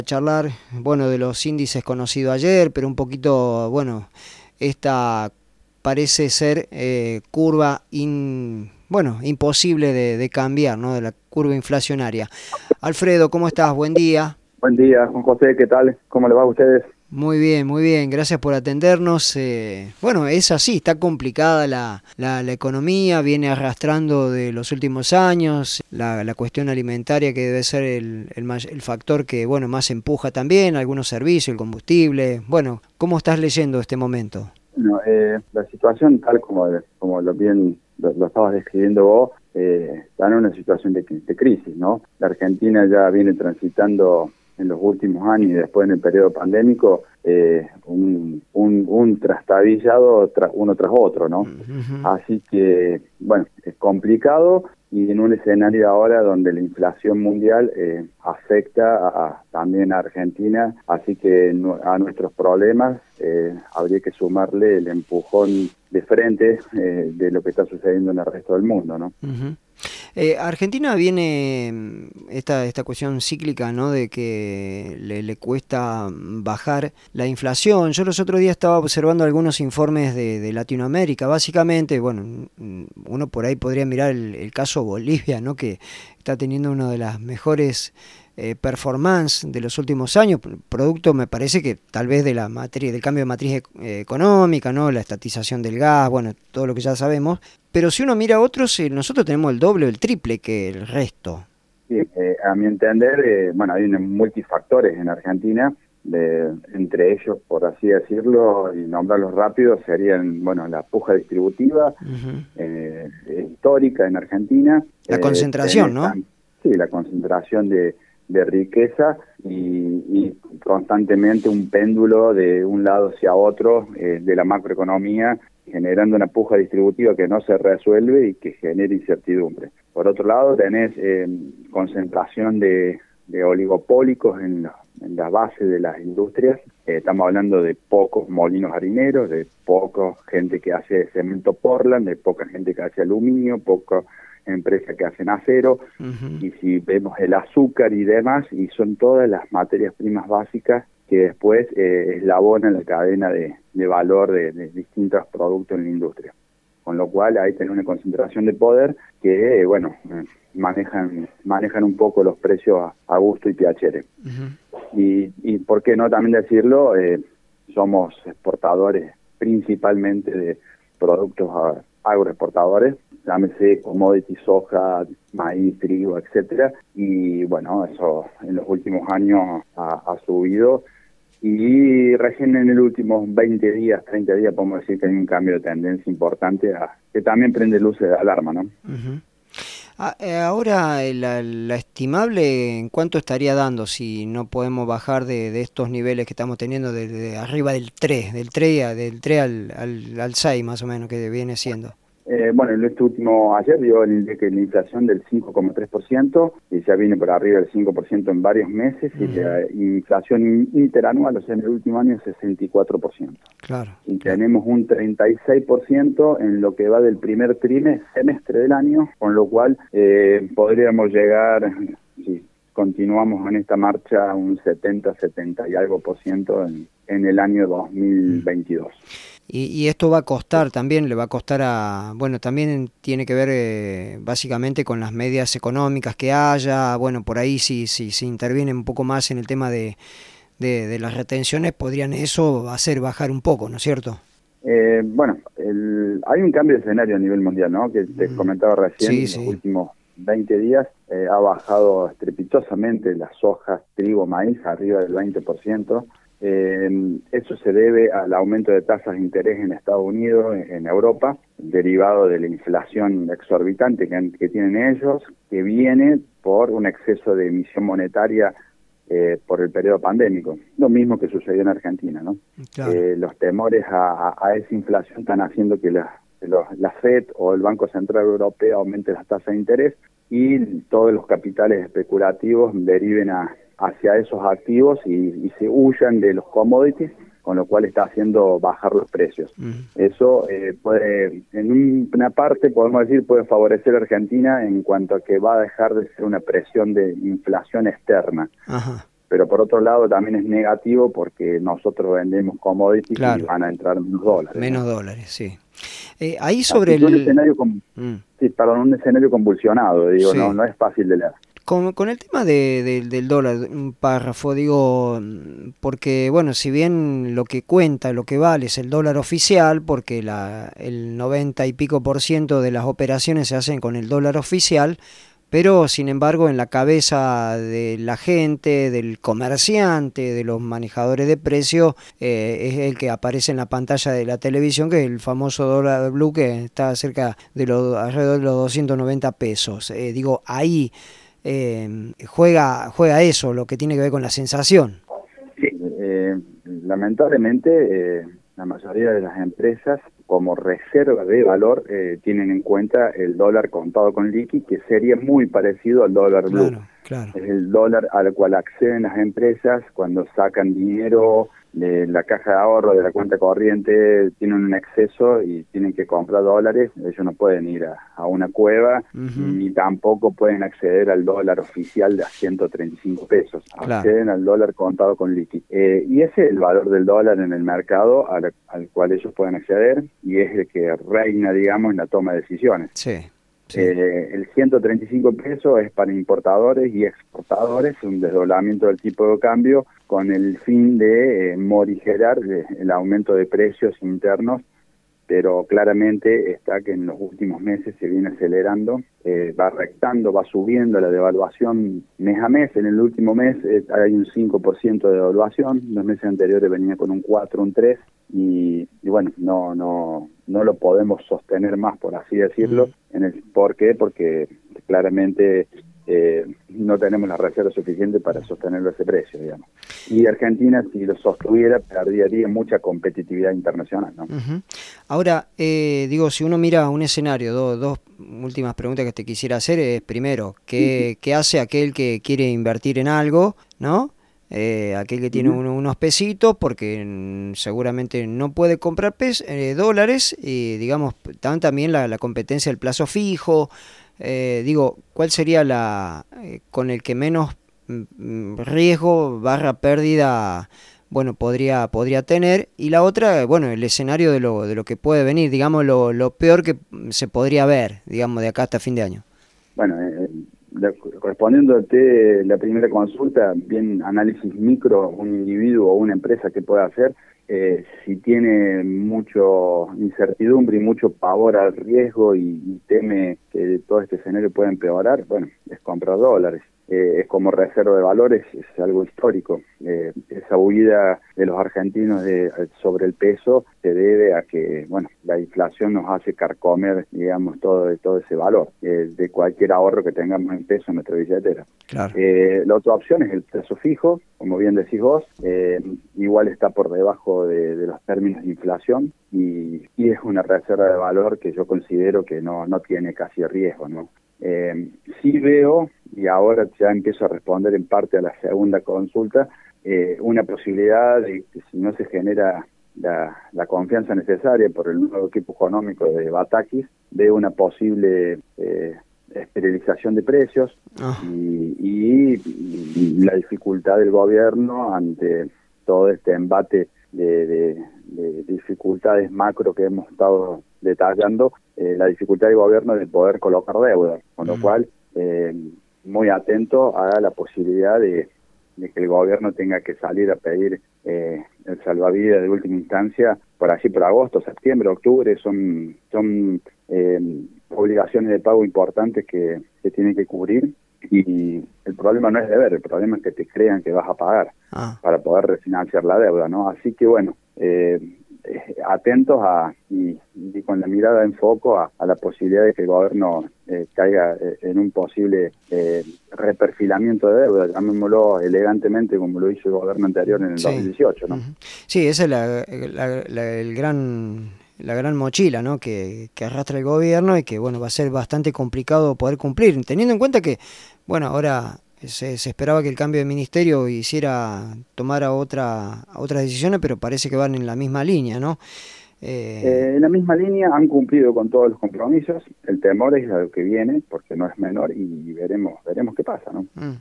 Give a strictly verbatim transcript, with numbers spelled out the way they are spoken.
Charlar, bueno, de los índices conocidos ayer, pero un poquito, bueno, esta parece ser eh, curva, in, bueno, imposible de, de cambiar, ¿no? De la curva inflacionaria. Alfredo, ¿cómo estás? Buen día. Buen día, Juan José, ¿qué tal? ¿Cómo le va a ustedes? Muy bien, muy bien, gracias por atendernos. Eh, bueno, es así, está complicada la, la, la economía, viene arrastrando de los últimos años, la, la cuestión alimentaria que debe ser el, el, el factor que bueno más empuja también, algunos servicios, el combustible. Bueno, ¿cómo estás leyendo este momento? Bueno, eh, la situación tal como, como lo bien lo, lo estabas describiendo vos, eh, está en una situación de, de crisis, ¿no? La Argentina ya viene transitando en los últimos años y después en el periodo pandémico eh, un, un, un trastabillado tras, uno tras otro, ¿no? Uh-huh. Así que, bueno, es complicado y en un escenario ahora donde la inflación mundial eh, afecta a, a, también a Argentina, así que no, a nuestros problemas eh, habría que sumarle el empujón de frente eh, de lo que está sucediendo en el resto del mundo, ¿no? Uh-huh. Eh, Argentina viene esta esta cuestión cíclica, ¿no? De que le, le cuesta bajar la inflación. Yo los otros días estaba observando algunos informes de, de Latinoamérica, básicamente, bueno, uno por ahí podría mirar el, el caso Bolivia, ¿no? Que está teniendo una de las mejores eh, performance de los últimos años, producto me parece que tal vez de la matriz, del cambio de matriz eh, económica, ¿no? La estatización del gas, bueno, todo lo que ya sabemos. Pero si uno mira a otros, eh, nosotros tenemos el doble o el triple que el resto. Sí, eh, a mi entender, eh, bueno, hay unos multifactores en Argentina, de, entre ellos, por así decirlo, y nombrarlos rápido, serían, bueno, la puja distributiva, uh-huh. eh, histórica en Argentina. La eh, concentración, ¿no? Sí, la concentración de, de riqueza y, y constantemente un péndulo de un lado hacia otro eh, de la macroeconomía, generando una puja distributiva que no se resuelve y que genera incertidumbre. Por otro lado, tenés eh, concentración de, de oligopólicos en la, en la base de las industrias. Eh, estamos hablando de pocos molinos harineros, de poca gente que hace cemento Portland, de poca gente que hace aluminio, poca empresas que hacen acero, uh-huh. Y si vemos el azúcar y demás, y son todas las materias primas básicas que después eh, eslabonan la cadena de, de valor de, de distintos productos en la industria. Con lo cual ahí tenés una concentración de poder que, eh, bueno, eh, manejan manejan un poco los precios a, a gusto y piacere. Uh-huh. Y, y por qué no también decirlo, eh, somos exportadores principalmente de productos agroexportadores, llámese commodity, soja, maíz, trigo, etcétera, y bueno, eso en los últimos años ha, ha subido. Y recién en los últimos veinte días, treinta días, podemos decir que hay un cambio de tendencia importante a, que también prende luces de alarma, ¿no? Uh-huh. Ah, eh, ahora, la, la estimable, ¿en cuánto estaría dando si no podemos bajar de, de estos niveles que estamos teniendo de, de arriba del tres, del tres, del tres al, al, al seis más o menos que viene siendo? Eh, bueno, en este último, ayer dio el índice de la inflación del cinco coma tres por ciento y ya viene por arriba del cinco por ciento en varios meses, mm. y la inflación interanual, o sea, en el último año es sesenta y cuatro por ciento. Claro. Y claro. tenemos un treinta y seis por ciento en lo que va del primer trimestre, semestre del año, con lo cual eh, podríamos llegar, si continuamos en esta marcha, un setenta, setenta y algo por ciento en, en el año dos mil veintidós. Y, y esto va a costar también, le va a costar a, bueno, también tiene que ver eh, básicamente con las medidas económicas que haya, bueno, por ahí si, si se interviene un poco más en el tema de, de, de las retenciones, podrían eso hacer bajar un poco, ¿no es cierto? Eh, bueno, el, hay un cambio de escenario a nivel mundial, ¿no? Que te mm. comentaba recién, sí, en sí. los últimos veinte días eh, ha bajado estrepitosamente las sojas, trigo, maíz, arriba del veinte por ciento. Eh, eso se debe al aumento de tasas de interés en Estados Unidos, en, en Europa, derivado de la inflación exorbitante que, que tienen ellos, que viene por un exceso de emisión monetaria eh, por el periodo pandémico. Lo mismo que sucedió en Argentina, ¿no? Claro. Eh, los temores a, a, a esa inflación están haciendo que la, los, la Fed o el Banco Central Europeo aumente las tasas de interés y todos los capitales especulativos deriven a hacia esos activos y, y se huyan de los commodities, con lo cual está haciendo bajar los precios. Uh-huh. Eso eh, puede, en un, una parte podemos decir, puede favorecer a Argentina en cuanto a que va a dejar de ser una presión de inflación externa. Uh-huh. pero por otro lado también es negativo porque nosotros vendemos commodities claro. y van a entrar menos dólares. Menos ¿no? dólares, sí. Eh, ahí sobre Así el... Un escenario, con... mm. sí, perdón, un escenario convulsionado, digo, Sí. no, no es fácil de leer. Con, con el tema de, de, del dólar, un párrafo, digo, porque, bueno, si bien lo que cuenta, lo que vale es el dólar oficial, porque la, el noventa y pico por ciento de las operaciones se hacen con el dólar oficial, pero sin embargo en la cabeza de la gente, del comerciante, de los manejadores de precios, eh, es el que aparece en la pantalla de la televisión, que es el famoso dólar blue, que está cerca de los, alrededor de los doscientos noventa pesos. Eh, digo, ahí... Eh, juega juega eso, lo que tiene que ver con la sensación. Sí, eh, lamentablemente eh, la mayoría de las empresas como reserva de valor eh, tienen en cuenta el dólar contado con liqui, que sería muy parecido al dólar blue. Claro, claro. Es el dólar al cual acceden las empresas cuando sacan dinero de la caja de ahorro, de la cuenta corriente, tienen un exceso y tienen que comprar dólares. Ellos no pueden ir a, a una cueva, uh-huh. ni tampoco pueden acceder al dólar oficial de a ciento treinta y cinco pesos. Claro. Acceden al dólar contado con liqui. Eh, y ese es el valor del dólar en el mercado al, al cual ellos pueden acceder y es el que reina, digamos, en la toma de decisiones. Sí. Sí. Eh, el ciento treinta y cinco pesos es para importadores y exportadores, un desdoblamiento del tipo de cambio con el fin de eh, morigerar eh, el aumento de precios internos, pero claramente está que en los últimos meses se viene acelerando, eh, va rectando, va subiendo la devaluación mes a mes. En el último mes eh, hay un cinco por ciento de devaluación, los meses anteriores venía con un cuatro, un tres, y, y bueno, no no no lo podemos sostener más, por así decirlo. Mm. En el, ¿Por qué? Porque claramente eh, no tenemos la reserva suficiente para sostenerlo a ese precio, digamos. Y Argentina, si lo sostuviera, perdería mucha competitividad internacional, ¿no? Uh-huh. Ahora, eh, digo, si uno mira un escenario, do, dos últimas preguntas que te quisiera hacer es, primero, ¿qué, ¿qué hace aquel que quiere invertir en algo, ¿no? Eh, aquel que tiene uh-huh. un, unos pesitos, porque mm, seguramente no puede comprar pes, eh, dólares, y digamos, también la, la competencia del plazo fijo. Eh, digo, ¿cuál sería la eh, con el que menos mm, riesgo barra pérdida, bueno, podría podría tener? Y la otra, bueno, el escenario de lo de lo que puede venir, digamos, lo, lo peor que se podría ver, digamos, de acá hasta fin de año. Bueno, eh, respondiéndote la primera consulta, bien análisis micro, un individuo o una empresa que pueda hacer, eh, si tiene mucho incertidumbre y mucho pavor al riesgo y, y teme que todo este escenario pueda empeorar, bueno, es comprar dólares. Eh, es como reserva de valores, es algo histórico. Eh, esa huida de los argentinos de, sobre el peso se debe a que, bueno, la inflación nos hace carcomer, digamos, todo, todo ese valor eh, de cualquier ahorro que tengamos en peso en nuestra billetera. Claro. Eh, la otra opción es el plazo fijo, como bien decís vos, eh, igual está por debajo de, de los términos de inflación y, y es una reserva de valor que yo considero que no, no tiene casi riesgo, ¿no? Eh, sí veo, y ahora ya empiezo a responder en parte a la segunda consulta, eh, una posibilidad de que si no se genera la, la confianza necesaria por el nuevo equipo económico de Batakis, de una posible eh, esterilización de precios oh. y, y, y la dificultad del gobierno ante todo este embate de, de, de dificultades macro que hemos estado detallando, eh, la dificultad del gobierno de poder colocar deuda, con lo mm. cual eh, muy atento a la posibilidad de, de que el gobierno tenga que salir a pedir eh, el salvavidas de última instancia por allí por agosto, septiembre, octubre, son son eh, obligaciones de pago importantes que se tienen que cubrir y el problema no es deber, el problema es que te crean que vas a pagar ah. para poder refinanciar la deuda, ¿no? Así que bueno, eh, eh, atentos a y, y con la mirada en foco a, a la posibilidad de que el gobierno eh, caiga eh, en un posible eh, reperfilamiento de deuda, llamémoslo elegantemente como lo hizo el gobierno anterior en el sí. dos mil dieciocho, ¿no? Uh-huh. Sí, esa es la, la, la, el gran... la gran mochila, ¿no? que, que arrastra el gobierno y que, bueno, va a ser bastante complicado poder cumplir, teniendo en cuenta que, bueno, ahora se, se esperaba que el cambio de ministerio hiciera, tomara otra, otras decisiones, pero parece que van en la misma línea, ¿no? Eh... Eh, en la misma línea han cumplido con todos los compromisos, el temor es a lo que viene, porque no es menor y veremos, veremos qué pasa, ¿no? Mm.